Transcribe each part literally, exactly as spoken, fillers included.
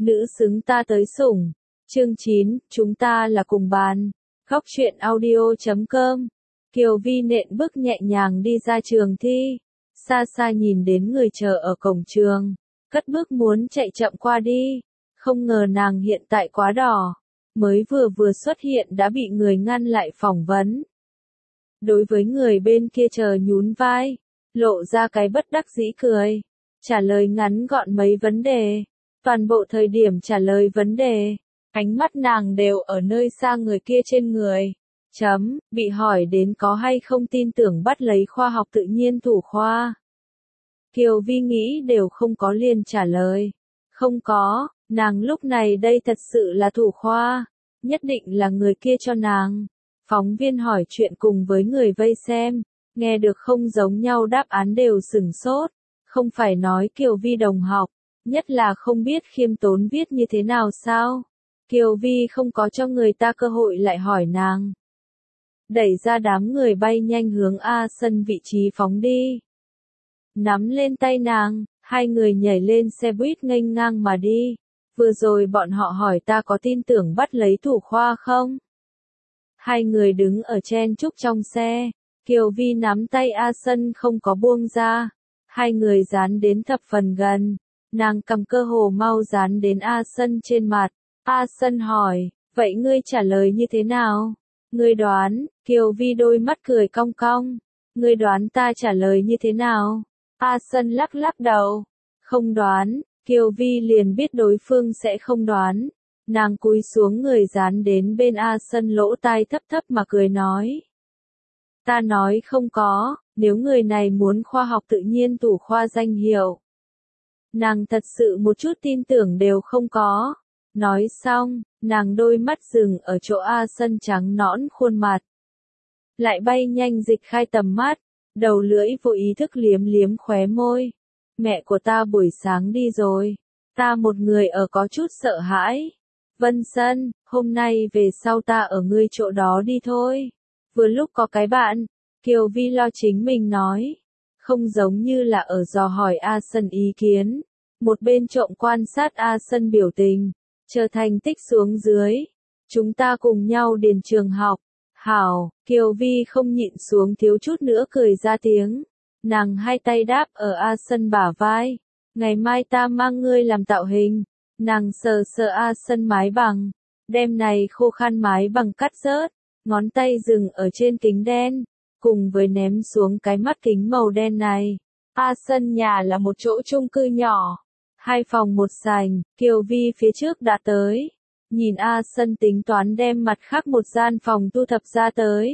nữ xứng ta tới sủng. Chương chín, chúng ta là cùng bàn. Góc truyện audio chấm com. Kiều Vi nện bước nhẹ nhàng đi ra trường thi. Xa xa nhìn đến người chờ ở cổng trường. Cất bước muốn chạy chậm qua đi. Không ngờ nàng hiện tại quá đỏ. Mới vừa vừa xuất hiện đã bị người ngăn lại phỏng vấn. Đối với người bên kia chờ nhún vai. Lộ ra cái bất đắc dĩ cười. Trả lời ngắn gọn mấy vấn đề. Toàn bộ thời điểm trả lời vấn đề. Ánh mắt nàng đều ở nơi xa người kia trên người. Chấm, bị hỏi đến có hay không tin tưởng bắt lấy khoa học tự nhiên thủ khoa. Kiều Vi nghĩ đều không có liền trả lời. Không có, nàng lúc này đây thật sự là thủ khoa. Nhất định là người kia cho nàng. Phóng viên hỏi chuyện cùng với người vây xem. Nghe được không giống nhau đáp án đều sửng sốt. Không phải nói Kiều Vi đồng học. Nhất là không biết khiêm tốn viết như thế nào sao. Kiều Vi không có cho người ta cơ hội lại hỏi nàng. Đẩy ra đám người bay nhanh hướng A sân vị trí phóng đi. Nắm lên tay nàng, hai người nhảy lên xe buýt nghênh ngang mà đi. Vừa rồi bọn họ hỏi ta có tin tưởng bắt lấy thủ khoa không? Hai người đứng ở chen chúc trong xe. Kiều Vi nắm tay A sân không có buông ra. Hai người dán đến thập phần gần. Nàng cầm cơ hồ mau dán đến A sân trên mặt. A sân hỏi, vậy ngươi trả lời như thế nào? Ngươi đoán, Kiều Vi đôi mắt cười cong cong. Ngươi đoán ta trả lời như thế nào? A sân lắc lắc đầu. Không đoán, Kiều Vi liền biết đối phương sẽ không đoán. Nàng cúi xuống người dán đến bên A sân lỗ tai thấp thấp mà cười nói. Ta nói không có, nếu người này muốn khoa học tự nhiên thủ khoa danh hiệu. Nàng thật sự một chút tin tưởng đều không có. Nói xong, nàng đôi mắt dừng ở chỗ A sân trắng nõn khuôn mặt. Lại bay nhanh dịch khai tầm mắt, đầu lưỡi vô ý thức liếm liếm khóe môi. Mẹ của ta buổi sáng đi rồi, ta một người ở có chút sợ hãi. Vân Sân, hôm nay về sau ta ở ngươi chỗ đó đi thôi. Vừa lúc có cái bạn, Kiều Vi lo chính mình nói. Không giống như là ở dò hỏi A sân ý kiến. Một bên trộm quan sát A sân biểu tình. Chờ thành tích xuống dưới. Chúng ta cùng nhau điền trường học. Hảo, Kiều Vi không nhịn xuống thiếu chút nữa cười ra tiếng. Nàng hai tay đáp ở A sân bả vai. Ngày mai ta mang ngươi làm tạo hình. Nàng sờ sờ A sân mái bằng. Đem này khô khan mái bằng cắt rớt. Ngón tay dừng ở trên kính đen. Cùng với ném xuống cái mắt kính màu đen này. A sân nhà là một chỗ chung cư nhỏ. Hai phòng một sảnh, Kiều Vi phía trước đã tới. Nhìn A sân tính toán đem mặt khác một gian phòng tu thập ra tới.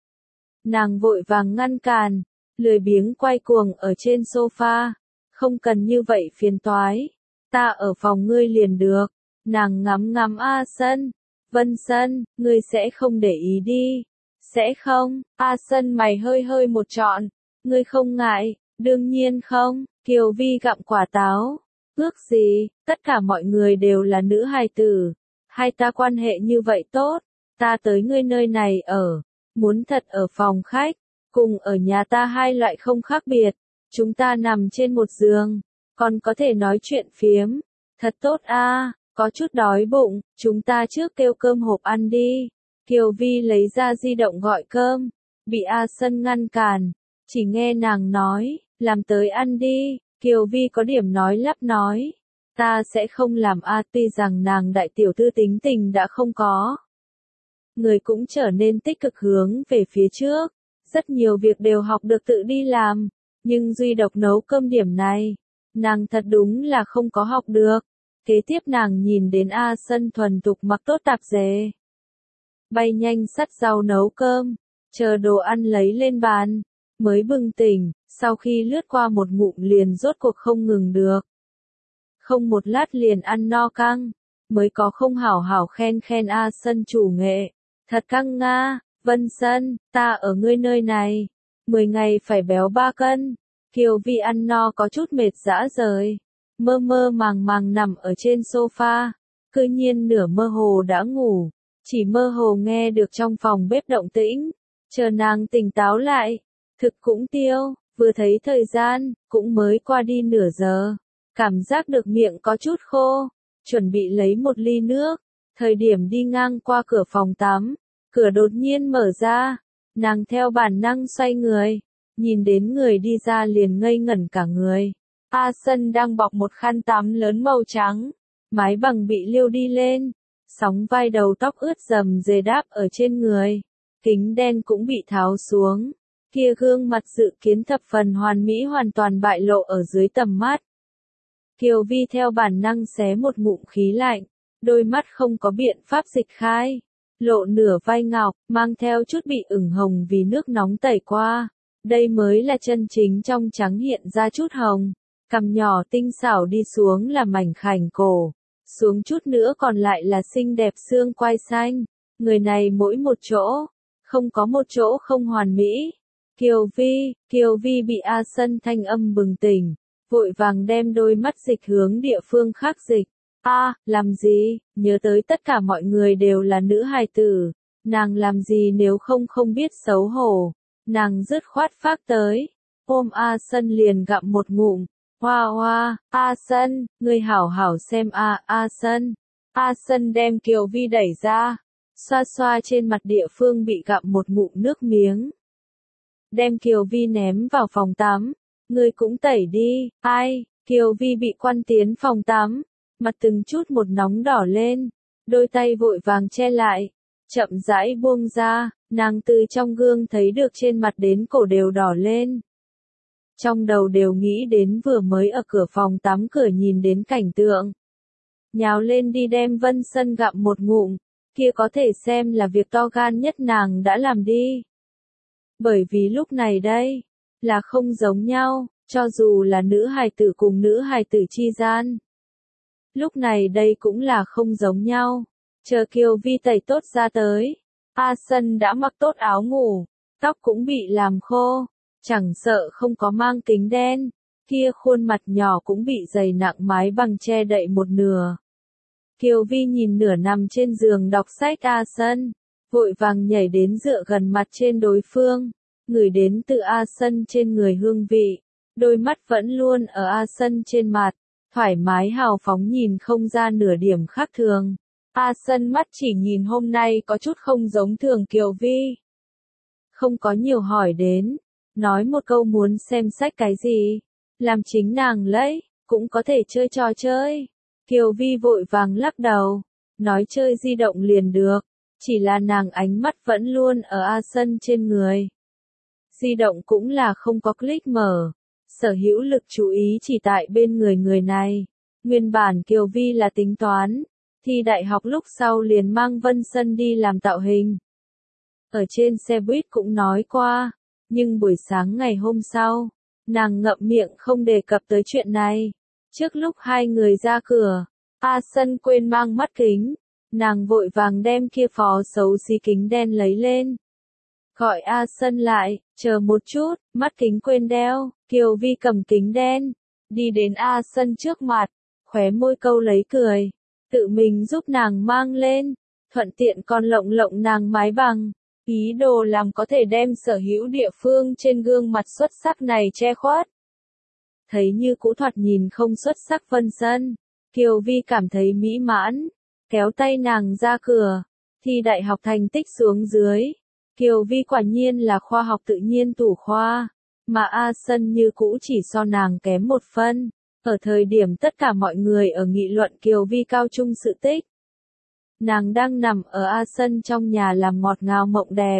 Nàng vội vàng ngăn cản, lười biếng quay cuồng ở trên sofa. Không cần như vậy phiền toái. Ta ở phòng ngươi liền được. Nàng ngắm ngắm A sân. Vân Sân, ngươi sẽ không để ý đi. Sẽ không, A sân mày hơi hơi một trọn. Ngươi không ngại, đương nhiên không. Kiều Vi gặm quả táo. Ước gì, tất cả mọi người đều là nữ hài tử. Hai ta quan hệ như vậy tốt. Ta tới ngươi nơi này ở. Muốn thật ở phòng khách. Cùng ở nhà ta hai loại không khác biệt. Chúng ta nằm trên một giường. Còn có thể nói chuyện phiếm. Thật tốt a. Có chút đói bụng. Chúng ta trước kêu cơm hộp ăn đi. Kiều Vi lấy ra di động gọi cơm. Bị A sân ngăn cản. Chỉ nghe nàng nói. Làm tới ăn đi. Kiều Vi có điểm nói lắp nói. Ta sẽ không làm A tuy rằng nàng đại tiểu thư tính tình đã không có. Người cũng trở nên tích cực hướng về phía trước. Rất nhiều việc đều học được tự đi làm. Nhưng duy độc nấu cơm điểm này. Nàng thật đúng là không có học được. Kế tiếp nàng nhìn đến A sân thuần thục mặc tốt tạp dề. Bay nhanh sắt rau nấu cơm. Chờ đồ ăn lấy lên bàn. Mới bừng tỉnh, sau khi lướt qua một ngụm liền rốt cuộc không ngừng được. Không một lát liền ăn no căng, mới có không hảo hảo khen khen A sân chủ nghệ. Thật căng nga, Vân Sân, ta ở ngươi nơi này. Mười ngày phải béo ba cân. Kiều Vi ăn no có chút mệt dã rời. Mơ mơ màng màng nằm ở trên sofa. Cư nhiên nửa mơ hồ đã ngủ. Chỉ mơ hồ nghe được trong phòng bếp động tĩnh. Chờ nàng tỉnh táo lại. Thực cũng tiêu, vừa thấy thời gian, cũng mới qua đi nửa giờ. Cảm giác được miệng có chút khô. chuẩn bị lấy một ly nước. Thời điểm đi ngang qua cửa phòng tắm, cửa đột nhiên mở ra, nàng theo bản năng xoay người, nhìn đến người đi ra liền ngây ngẩn cả người. A Sân đang bọc một khăn tắm lớn màu trắng, mái bằng bị liêu đi lên, sóng vai đầu tóc ướt rầm rề đáp ở trên người, kính đen cũng bị tháo xuống, kia gương mặt dự kiến thập phần hoàn mỹ hoàn toàn bại lộ ở dưới tầm mắt. Kiều Vi theo bản năng xé một ngụm khí lạnh, đôi mắt không có biện pháp dịch khai, lộ nửa vai ngọc, mang theo chút bị ửng hồng vì nước nóng tẩy qua. Đây mới là chân chính trong trắng hiện ra chút hồng, cằm nhỏ tinh xảo đi xuống là mảnh khảnh cổ, xuống chút nữa còn lại là xinh đẹp xương quai xanh. Người này mỗi một chỗ, không có một chỗ không hoàn mỹ. Kiều Vi, Kiều Vi bị A Sân thanh âm bừng tỉnh, vội vàng đem đôi mắt dịch hướng địa phương khác dịch. A, làm gì, nhớ tới tất cả mọi người đều là nữ hài tử, nàng làm gì nếu không không biết xấu hổ. Nàng dứt khoát phác tới, ôm A Sân liền gặm một ngụm, hoa hoa, A Sân, ngươi hảo hảo xem A, A Sân. A Sân đem Kiều Vi đẩy ra, xoa xoa trên mặt địa phương bị gặm một ngụm nước miếng. Đem Kiều Vi ném vào phòng tắm, ngươi cũng tẩy đi, ai, Kiều Vi bị quan tiến phòng tắm, mặt từng chút một nóng đỏ lên, đôi tay vội vàng che lại, chậm rãi buông ra. Nàng từ trong gương thấy được trên mặt đến cổ đều đỏ lên. Trong đầu đều nghĩ đến vừa mới ở cửa phòng tắm cửa nhìn đến cảnh tượng. Nhào lên đi đem Vân Sân gặm một ngụm, kia có thể xem là việc to gan nhất nàng đã làm đi. Bởi vì lúc này đây, là không giống nhau, cho dù là nữ hài tử cùng nữ hài tử chi gian. Lúc này đây cũng là không giống nhau, chờ Kiều Vi tẩy tốt ra tới. A Sân đã mặc tốt áo ngủ, tóc cũng bị làm khô, chẳng sợ không có mang kính đen, kia khuôn mặt nhỏ cũng bị dày nặng mái bằng che đậy một nửa. Kiều Vi nhìn nửa nằm trên giường đọc sách A Sân, vội vàng nhảy đến dựa gần mặt trên đối phương, ngửi đến từ A Sân trên người hương vị, đôi mắt vẫn luôn ở A Sân trên mặt, thoải mái hào phóng nhìn không ra nửa điểm khác thường. A Sân mắt chỉ nhìn hôm nay có chút không giống thường Kiều Vi. Không có nhiều hỏi đến, nói một câu muốn xem sách cái gì, làm chính nàng lấy, cũng có thể chơi trò chơi. Kiều Vi vội vàng lắc đầu, nói chơi di động liền được, chỉ là nàng ánh mắt vẫn luôn ở A Sân trên người. Di động cũng là không có click mở, sở hữu lực chú ý chỉ tại bên người người này. Nguyên bản Kiều Vi là tính toán. Thi đại học lúc sau liền mang Vân Sân đi làm tạo hình. Ở trên xe buýt cũng nói qua, nhưng buổi sáng ngày hôm sau, nàng ngậm miệng không đề cập tới chuyện này. Trước lúc hai người ra cửa, A Sân quên mang mắt kính, nàng vội vàng đem kia phó xấu xí kính đen lấy lên. Gọi A Sân lại, chờ một chút, mắt kính quên đeo, Kiều Vi cầm kính đen, đi đến A Sân trước mặt, khóe môi câu lấy cười. Tự mình giúp nàng mang lên, thuận tiện còn lộng lộng nàng mái bằng, ý đồ làm có thể đem sở hữu địa phương trên gương mặt xuất sắc này che khuất. Thấy như cũ thoạt nhìn không xuất sắc Vân Sân, Kiều Vi cảm thấy mỹ mãn, kéo tay nàng ra cửa, thi đại học thành tích xuống dưới. Kiều Vi quả nhiên là khoa học tự nhiên thủ khoa, mà A Sân như cũ chỉ so nàng kém một phân. Ở thời điểm tất cả mọi người ở nghị luận Kiều Vi cao trung sự tích, nàng đang nằm ở A Sân trong nhà làm ngọt ngào mộng đẹp.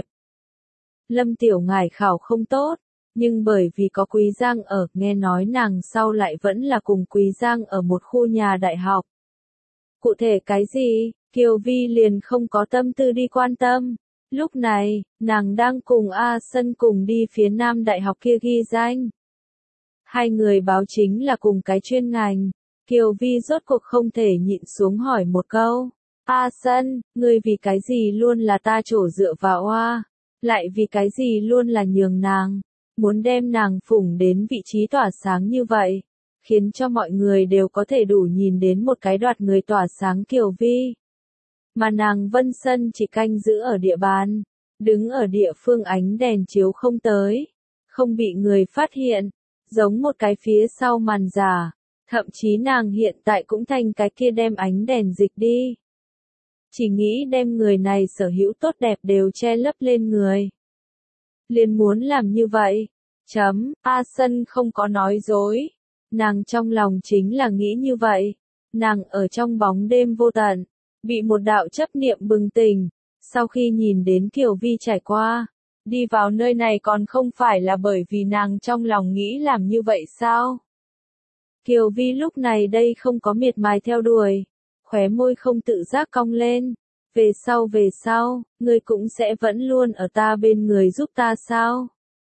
Lâm Tiểu Ngải khảo không tốt, nhưng bởi vì có Quý Giang ở, nghe nói nàng sau lại vẫn là cùng Quý Giang ở một khu nhà đại học. Cụ thể cái gì, Kiều Vi liền không có tâm tư đi quan tâm. Lúc này, nàng đang cùng A Sân cùng đi phía Nam đại học kia ghi danh. Hai người báo chính là cùng cái chuyên ngành, Kiều Vi rốt cuộc không thể nhịn xuống hỏi một câu. A Sân, ngươi vì cái gì luôn là ta trổ dựa vào oa, lại vì cái gì luôn là nhường nàng, muốn đem nàng phủng đến vị trí tỏa sáng như vậy, khiến cho mọi người đều có thể đủ nhìn đến một cái đoạt người tỏa sáng Kiều Vi. Mà nàng Vân Sân chỉ canh giữ ở địa bàn, đứng ở địa phương ánh đèn chiếu không tới, không bị người phát hiện. Giống một cái phía sau màn giả, Thậm chí nàng hiện tại cũng thành cái kia đem ánh đèn dịch đi. Chỉ nghĩ đem người này sở hữu tốt đẹp đều che lấp lên người. Liền muốn làm như vậy. Chấm, A Sân không có nói dối. Nàng trong lòng chính là nghĩ như vậy. Nàng ở trong bóng đêm vô tận, bị một đạo chấp niệm bừng tỉnh. Sau khi nhìn đến Kiều Vi trải qua, đi vào nơi này còn không phải là bởi vì nàng trong lòng nghĩ làm như vậy sao? Kiều Vi lúc này đây không có miệt mài theo đuổi, khóe môi không tự giác cong lên. Về sau về sau, ngươi cũng sẽ vẫn luôn ở ta bên người giúp ta sao?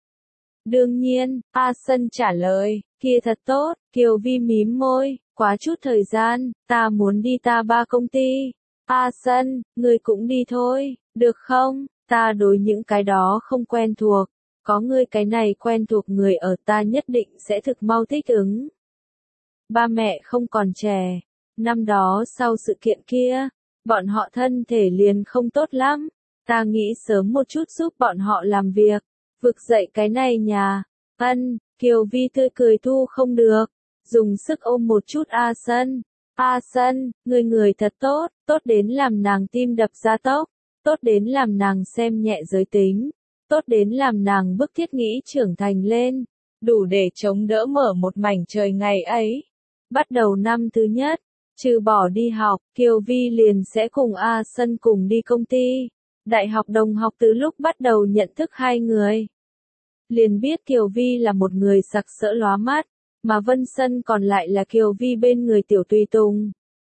Đương nhiên, A Sân trả lời, kia thật tốt. Kiều Vi mím môi, quá chút thời gian, ta muốn đi ta ba công ty. A Sân, ngươi cũng đi thôi, được không? Ta đối những cái đó không quen thuộc, có ngươi cái này quen thuộc người ở ta nhất định sẽ thực mau thích ứng. Ba mẹ không còn trẻ, năm đó sau sự kiện kia, bọn họ thân thể liền không tốt lắm, ta nghĩ sớm một chút giúp bọn họ làm việc, vực dậy cái này nhà. Ân, Kiều Vi tươi cười thu không được, dùng sức ôm một chút A Sân. A Sân, người người thật tốt, tốt đến làm nàng tim đập ra tốc, tốt đến làm nàng xem nhẹ giới tính, tốt đến làm nàng bức thiết nghĩ trưởng thành lên, đủ để chống đỡ mở một mảnh trời ngày ấy. Bắt đầu năm thứ nhất, trừ bỏ đi học, Kiều Vi liền sẽ cùng A Sân cùng đi công ty. Đại học đồng học từ lúc bắt đầu nhận thức hai người. Liền biết Kiều Vi là một người sặc sỡ lóa mắt, mà Vân Sân còn lại là Kiều Vi bên người tiểu tùy tùng.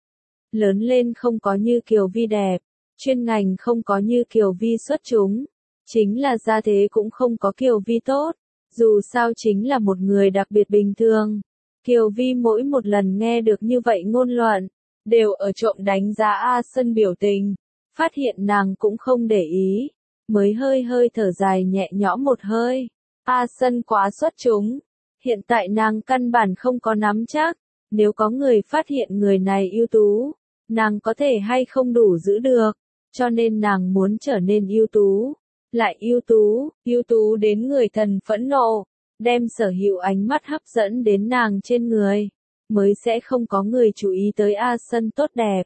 Lớn lên không có như Kiều Vi đẹp, chuyên ngành không có như Kiều Vi xuất chúng, chính là gia thế cũng không có Kiều Vi tốt, dù sao chính là một người đặc biệt bình thường. Kiều Vi mỗi một lần nghe được như vậy ngôn luận, đều ở trộm đánh giá A Sân biểu tình, phát hiện nàng cũng không để ý, mới hơi hơi thở dài nhẹ nhõm một hơi. A Sân quá xuất chúng, hiện tại nàng căn bản không có nắm chắc, nếu có người phát hiện người này ưu tú, nàng có thể hay không đủ giữ được, cho nên nàng muốn trở nên ưu tú, lại ưu tú, ưu tú đến người thần phẫn nộ, đem sở hữu ánh mắt hấp dẫn đến nàng trên người, mới sẽ không có người chú ý tới A Sân tốt đẹp.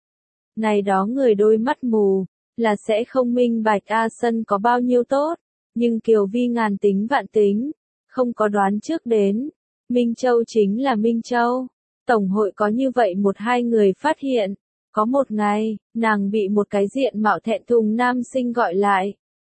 Này đó người đôi mắt mù, là sẽ không minh bạch A Sân có bao nhiêu tốt, nhưng Kiều Vi ngàn tính vạn tính, không có đoán trước đến. Minh Châu chính là Minh Châu. Tổng hội có như vậy một hai người phát hiện. Có một ngày, nàng bị một cái diện mạo thẹn thùng nam sinh gọi lại.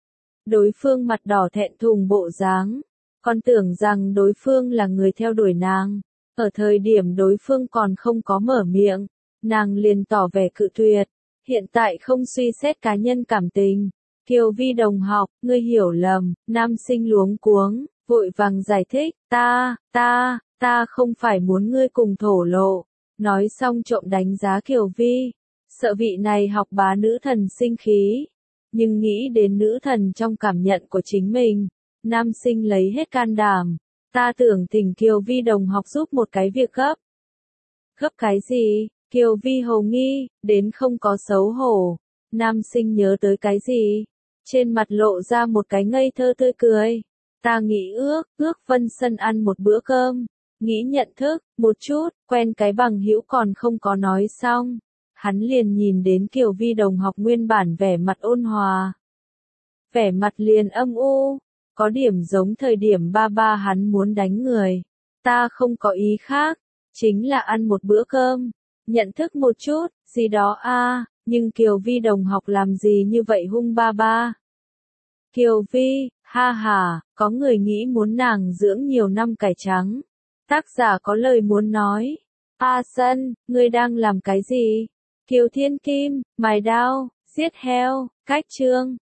Đối phương mặt đỏ thẹn thùng bộ dáng, còn tưởng rằng đối phương là người theo đuổi nàng. Ở thời điểm đối phương còn không có mở miệng, nàng liền tỏ vẻ cự tuyệt. Hiện tại không suy xét cá nhân cảm tình. Kiều Vi đồng học, ngươi hiểu lầm. Nam sinh luống cuống, vội vàng giải thích, ta, ta, ta không phải muốn ngươi cùng thổ lộ. Nói xong trộm đánh giá Kiều Vi, sợ vị này học bá nữ thần sinh khí. Nhưng nghĩ đến nữ thần trong cảm nhận của chính mình, nam sinh lấy hết can đảm. Ta tưởng thỉnh Kiều Vi đồng học giúp một cái việc gấp. Gấp cái gì? Kiều Vi hồ nghi, đến không có xấu hổ. Nam sinh nhớ tới cái gì? Trên mặt lộ ra một cái ngây thơ tươi cười. Ta nghĩ ước, ước Vân Sân ăn một bữa cơm. Nghĩ nhận thức, một chút, quen cái bằng hữu còn không có nói xong. Hắn liền nhìn đến Kiều Vi đồng học nguyên bản vẻ mặt ôn hòa. Vẻ mặt liền âm u, có điểm giống thời điểm ba ba hắn muốn đánh người. Ta không có ý khác, chính là ăn một bữa cơm, nhận thức một chút, gì đó a à, nhưng Kiều Vi đồng học làm gì như vậy hung ba ba. Kiều Vi, ha ha, có người nghĩ muốn nàng dưỡng nhiều năm cải trắng. Tác giả có lời muốn nói. A Sân, ngươi đang làm cái gì? Kiều Thiên Kim, mài đao, giết heo, cách chương.